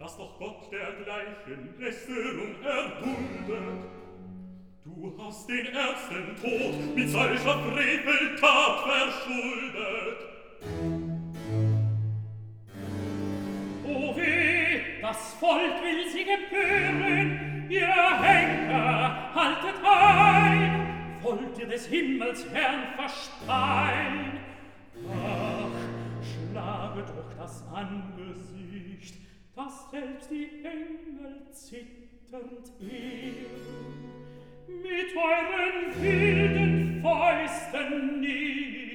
dass doch Gott dergleichen Lästerung erduldet. Du hast den ersten Tod mit solcher Freveltat verschuldet. O weh, das Volk will sich empören, ihr Henker, haltet ein, wollt ihr des Himmels Herrn verspeien? Ach, schlage doch das Angesicht, dass selbst die Engel zitternd ehren. Mit euren wilden Fäusten nieder